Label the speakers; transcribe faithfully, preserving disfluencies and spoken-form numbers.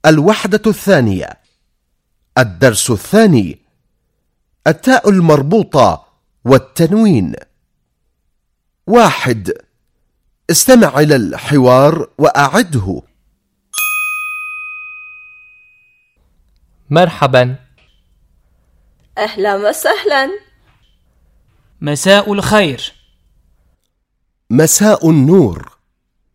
Speaker 1: الوحدة الثانية. الدرس الثاني: التاء المربوطة والتنوين. واحد. استمع إلى الحوار وأعده.
Speaker 2: مرحبا.
Speaker 3: أهلا وسهلا.
Speaker 4: مساء الخير.
Speaker 1: مساء النور.